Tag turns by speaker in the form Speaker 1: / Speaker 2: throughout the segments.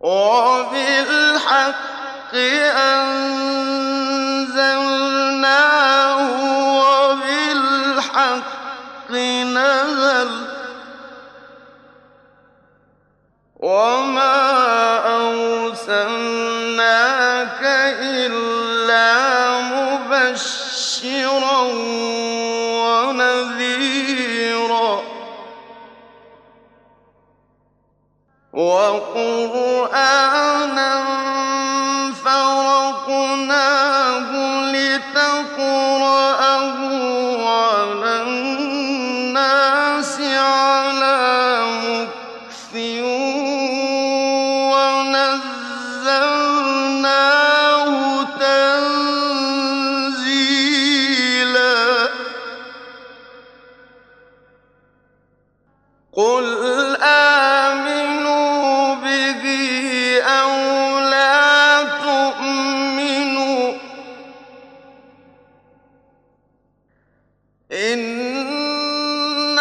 Speaker 1: وبالحق أنزلناه وبالحق نزل وما أرسلناك إلا مبشرا ونذيرا وقرآنا فرقناه لتقرأه على الناس على مكث ونزلناه تنزيلا قل آمنوا به أو لا تؤمنوا إن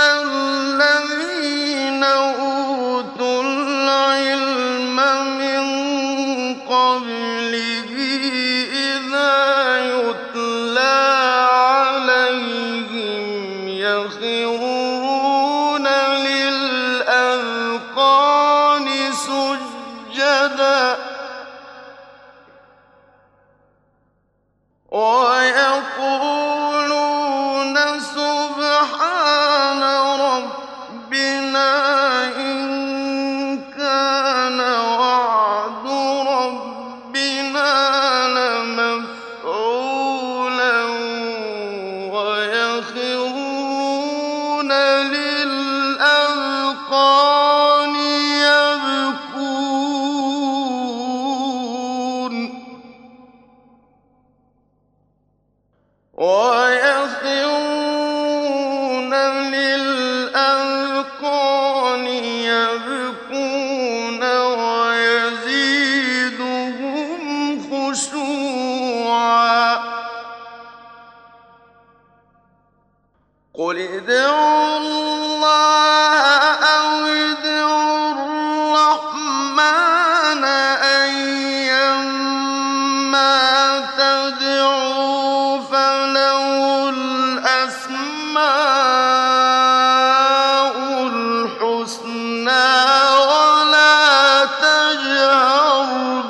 Speaker 1: الذين أوتوا العلم من قبله إذا يتلى عليهم يخرون للأذقان سجدا ويقولون سبحان ربنا إن كان وعد ربنا لمفعولا ويخرون للأذقان يبكون ويخرون للأذقان يبكون ويزيدهم خشوعا قل ادعوا الله أو ادعوا الرحمن أيما تدعوا فله الأسماء الحسنى ولا تجهر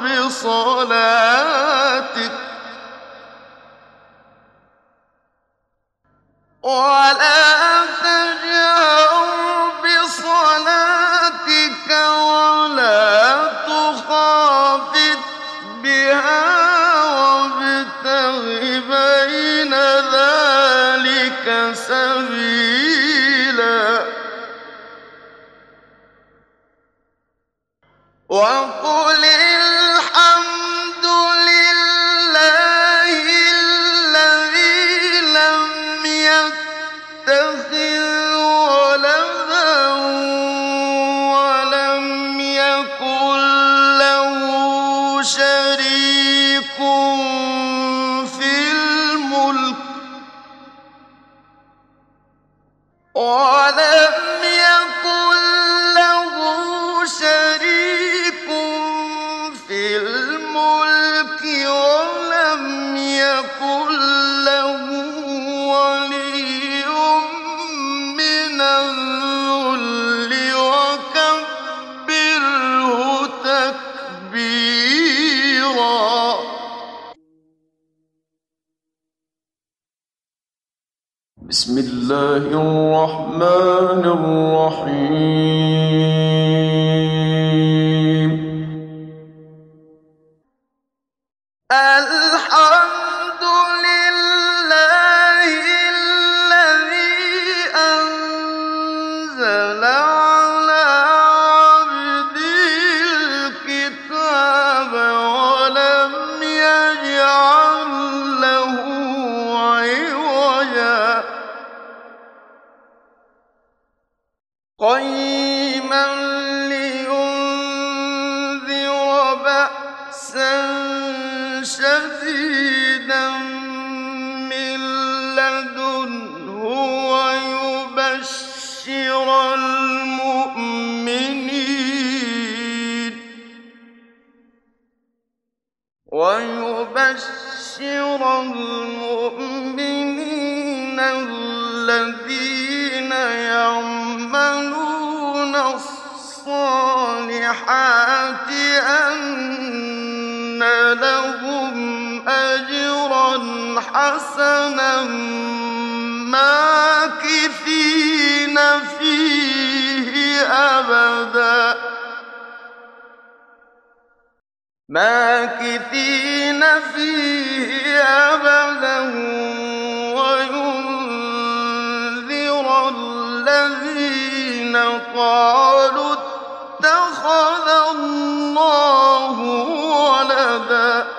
Speaker 1: بصلاتك ولا تخافت بها وابتغ بين ذلك سبيلا وقل الحمد لله الذي لم يتخذ ولدا ولم يكن له شريك في الملك ولم يكن له شريك في الملك ولم يكن له ولي من الذل وكبره تكبيرا بسم الله الرحمن الرحيم الحمد لله الذي أنزل على عبده الكتاب ولم يجعل له عوجا قيما لينذر بأسا شديدا من لدنه ويبشر المؤمنين ويبشر المؤمنين الذين يعملون الصالحات أن لهم أجرا حسنا ماكثين فيه أبدا وينذر الذين قالوا اتخذ الله ولدا